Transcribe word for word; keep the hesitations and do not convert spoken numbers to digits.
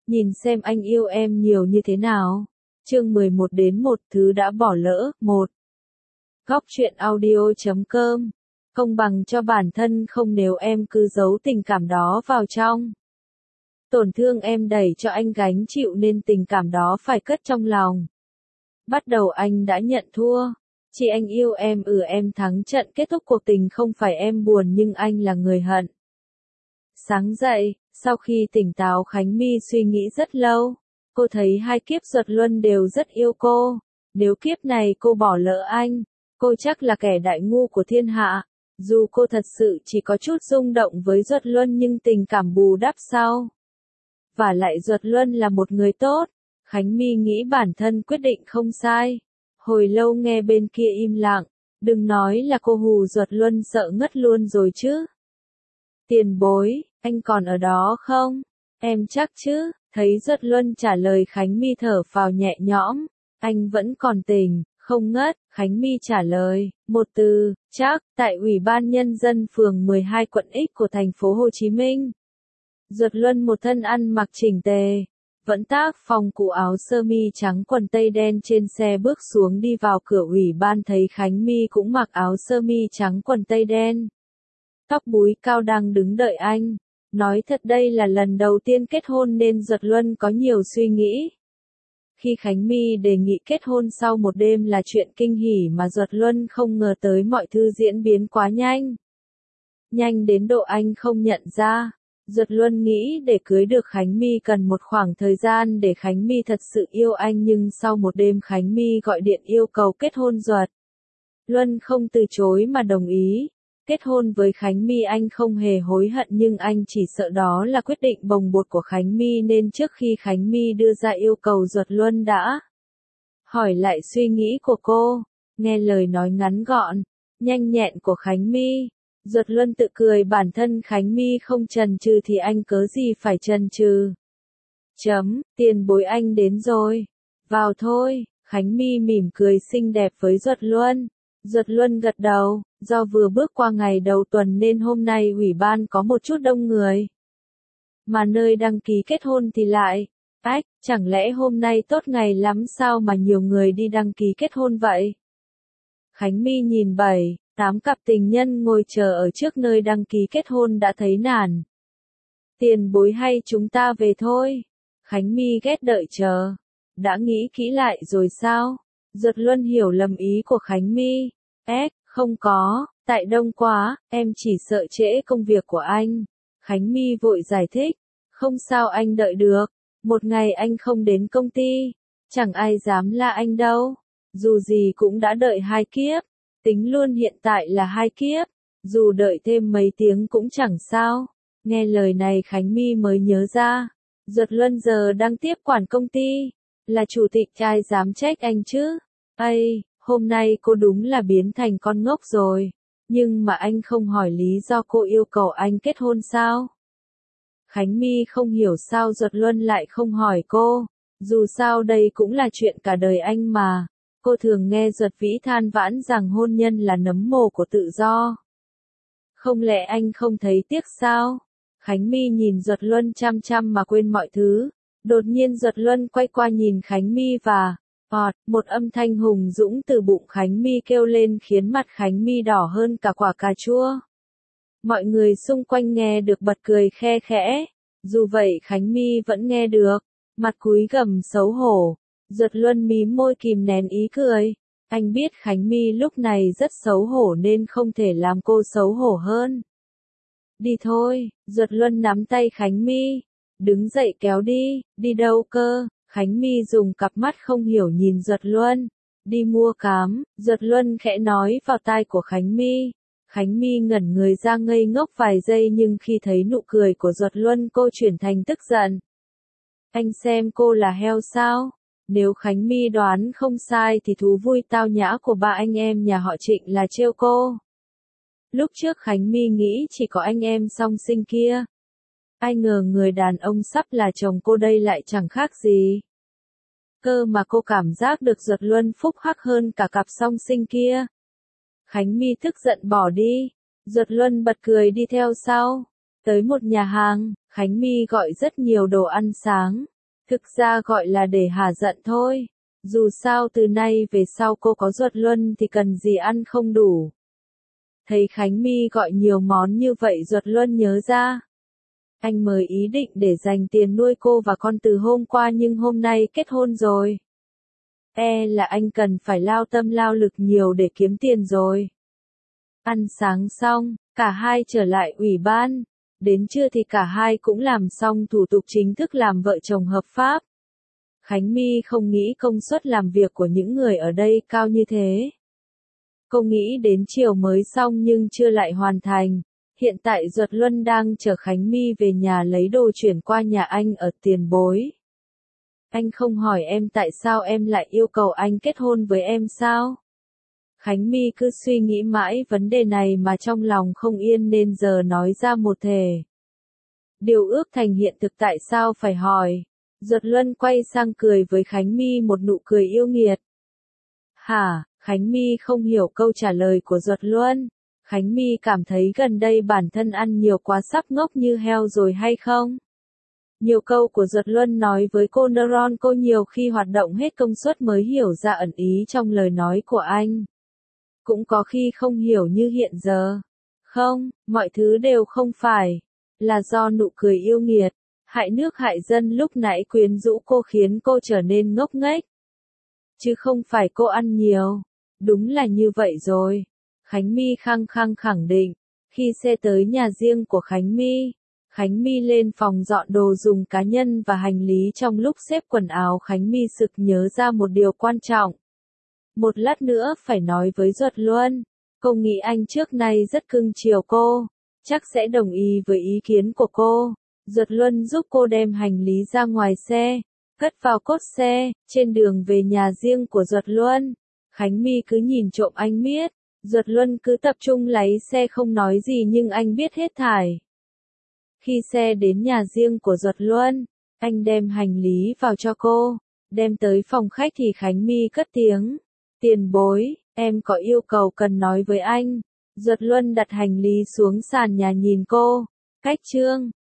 Nhìn xem anh yêu em nhiều như thế nào. Chương mười một đến một thứ đã bỏ lỡ. một. Góc truyện audio chấm com. Công bằng cho bản thân không nếu em cứ giấu tình cảm đó vào trong. Tổn thương em đẩy cho anh gánh chịu nên tình cảm đó phải cất trong lòng. Bắt đầu anh đã nhận thua. Chỉ anh yêu em ừ em thắng trận kết thúc cuộc tình không phải em buồn nhưng anh là người hận. Sáng dậy, sau khi tỉnh táo Khánh My suy nghĩ rất lâu. Cô thấy hai kiếp Duật Luân đều rất yêu cô. Nếu kiếp này cô bỏ lỡ anh, cô chắc là kẻ đại ngu của thiên hạ. Dù cô thật sự chỉ có chút rung động với Duật Luân nhưng tình cảm bù đắp sau. Và lại Duật Luân là một người tốt. Khánh My nghĩ bản thân quyết định không sai. Hồi lâu nghe bên kia im lặng. Đừng nói là cô hù Duật Luân sợ ngất luôn rồi chứ. Tiền bối, anh còn ở đó không? Em chắc chứ? Thấy Duật Luân trả lời Khánh My thở phào nhẹ nhõm. Anh vẫn còn tỉnh, không ngất. Khánh My trả lời, một từ, chắc, tại Ủy ban Nhân dân phường mười hai quận X của thành phố Hồ Chí Minh. Duật Luân một thân ăn mặc chỉnh tề. Vẫn tác phong cũ áo sơ mi trắng quần tây đen trên xe bước xuống đi vào cửa ủy ban thấy Khánh My cũng mặc áo sơ mi trắng quần tây đen. Tóc búi cao đang đứng đợi anh. Nói thật đây là lần đầu tiên kết hôn nên Duật Luân có nhiều suy nghĩ. Khi Khánh My đề nghị kết hôn sau một đêm là chuyện kinh hỉ mà Duật Luân không ngờ tới mọi thứ diễn biến quá nhanh. Nhanh đến độ anh không nhận ra. Duật Luân nghĩ để cưới được Khánh My cần một khoảng thời gian để Khánh My thật sự yêu anh nhưng sau một đêm Khánh My gọi điện yêu cầu kết hôn Duật Luân không từ chối mà đồng ý. Kết hôn với Khánh My anh không hề hối hận nhưng anh chỉ sợ đó là quyết định bồng bột của Khánh My nên trước khi Khánh My đưa ra yêu cầu Duật Luân đã hỏi lại suy nghĩ của cô. Nghe lời nói ngắn gọn, nhanh nhẹn của Khánh My. Duật Luân tự cười bản thân Khánh My không chần chừ thì anh cớ gì phải chần chừ. Chấm, tiền bối anh đến rồi. Vào thôi, Khánh My mỉm cười xinh đẹp với Duật Luân. Duật Luân gật đầu, do vừa bước qua ngày đầu tuần nên hôm nay ủy ban có một chút đông người. Mà nơi đăng ký kết hôn thì lại, ách, chẳng lẽ hôm nay tốt ngày lắm sao mà nhiều người đi đăng ký kết hôn vậy? Khánh My nhìn bảy, tám cặp tình nhân ngồi chờ ở trước nơi đăng ký kết hôn đã thấy nản. Tiền bối hay chúng ta về thôi? Khánh My ghét đợi chờ. Đã nghĩ kỹ lại rồi sao? Duật Luân hiểu lầm ý của Khánh My. Ếch, không có, tại đông quá, em chỉ sợ trễ công việc của anh. Khánh My vội giải thích. Không sao anh đợi được. Một ngày anh không đến công ty. Chẳng ai dám la anh đâu. Dù gì cũng đã đợi hai kiếp. Tính luôn hiện tại là hai kiếp. Dù đợi thêm mấy tiếng cũng chẳng sao. Nghe lời này Khánh My mới nhớ ra. Duật Luân giờ đang tiếp quản công ty. Là chủ tịch ai dám trách anh chứ? Ây, hôm nay cô đúng là biến thành con ngốc rồi. Nhưng mà anh không hỏi lý do cô yêu cầu anh kết hôn sao? Khánh My không hiểu sao Duật Luân lại không hỏi cô. Dù sao đây cũng là chuyện cả đời anh mà. Cô thường nghe Duật Vĩ than vãn rằng hôn nhân là nấm mồ của tự do. Không lẽ anh không thấy tiếc sao? Khánh My nhìn Duật Luân chăm chăm mà quên mọi thứ. Đột nhiên Duật Luân quay qua nhìn Khánh My và ọt, một âm thanh hùng dũng từ bụng Khánh My kêu lên khiến mặt Khánh My đỏ hơn cả quả cà chua. Mọi người xung quanh nghe được bật cười khe khẽ. Dù vậy Khánh My vẫn nghe được. Mặt cúi gằm xấu hổ. Duật Luân mím môi kìm nén ý cười. Anh biết Khánh My lúc này rất xấu hổ nên không thể làm cô xấu hổ hơn. Đi thôi, Duật Luân nắm tay Khánh My. Đứng dậy kéo đi, đi đâu cơ? Khánh My dùng cặp mắt không hiểu nhìn Duật Luân. Đi mua cám, Duật Luân khẽ nói vào tai của Khánh My. Khánh My ngẩn người ra ngây ngốc vài giây nhưng khi thấy nụ cười của Duật Luân cô chuyển thành tức giận. Anh xem cô là heo sao? Nếu Khánh My đoán không sai thì thú vui tao nhã của ba anh em nhà họ Trịnh là trêu cô. Lúc trước Khánh My nghĩ chỉ có anh em song sinh kia. Ai ngờ người đàn ông sắp là chồng cô đây lại chẳng khác gì. Cơ mà cô cảm giác được Duật Luân phúc hắc hơn cả cặp song sinh kia. Khánh My tức giận bỏ đi. Duật Luân bật cười đi theo sau. Tới một nhà hàng, Khánh My gọi rất nhiều đồ ăn sáng. Thực ra gọi là để hả giận thôi. Dù sao từ nay về sau cô có Duật Luân thì cần gì ăn không đủ. Thấy Khánh My gọi nhiều món như vậy Duật Luân nhớ ra. Anh mới ý định để dành tiền nuôi cô và con từ hôm qua nhưng hôm nay kết hôn rồi. E là anh cần phải lao tâm lao lực nhiều để kiếm tiền rồi. Ăn sáng xong, cả hai trở lại ủy ban. Đến trưa thì cả hai cũng làm xong thủ tục chính thức làm vợ chồng hợp pháp. Khánh My không nghĩ công suất làm việc của những người ở đây cao như thế. Cô nghĩ đến chiều mới xong nhưng chưa lại hoàn thành. Hiện tại Duật Luân đang chở Khánh My về nhà lấy đồ chuyển qua nhà anh ở Tiền Bối. Anh không hỏi em tại sao em lại yêu cầu anh kết hôn với em sao? Khánh My cứ suy nghĩ mãi vấn đề này mà trong lòng không yên nên giờ nói ra một thể. Điều ước thành hiện thực tại sao phải hỏi? Duật Luân quay sang cười với Khánh My một nụ cười yêu nghiệt. Hả? Khánh My không hiểu câu trả lời của Duật Luân. Khánh My cảm thấy gần đây bản thân ăn nhiều quá sắp ngốc như heo rồi hay không? Nhiều câu của Duật Luân nói với cô neuron cô nhiều khi hoạt động hết công suất mới hiểu ra ẩn ý trong lời nói của anh. Cũng có khi không hiểu như hiện giờ. Không, mọi thứ đều không phải. Là do nụ cười yêu nghiệt, hại nước hại dân lúc nãy quyến rũ cô khiến cô trở nên ngốc nghếch. Chứ không phải cô ăn nhiều. Đúng là như vậy rồi. Khánh My khăng khăng khẳng định. Khi xe tới nhà riêng của Khánh My, Khánh My lên phòng dọn đồ dùng cá nhân và hành lý trong lúc xếp quần áo Khánh My sực nhớ ra một điều quan trọng. Một lát nữa phải nói với Duật Luân. Cô nghĩ anh trước nay rất cưng chiều cô. Chắc sẽ đồng ý với ý kiến của cô. Duật Luân giúp cô đem hành lý ra ngoài xe, cất vào cốp xe, trên đường về nhà riêng của Duật Luân. Khánh My cứ nhìn trộm anh miết. Duật Luân cứ tập trung lái xe không nói gì nhưng anh biết hết thảy. Khi xe đến nhà riêng của Duật Luân, anh đem hành lý vào cho cô. Đem tới phòng khách thì Khánh My cất tiếng. Tiền Bối, em có yêu cầu cần nói với anh. Duật Luân đặt hành lý xuống sàn nhà nhìn cô. Cách chương